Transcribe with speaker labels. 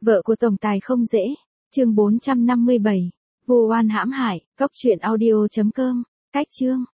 Speaker 1: Vợ của tổng tài không dễ. Chương 457. Vu oan hãm hại. Cốc truyện audio.com. Cách chương.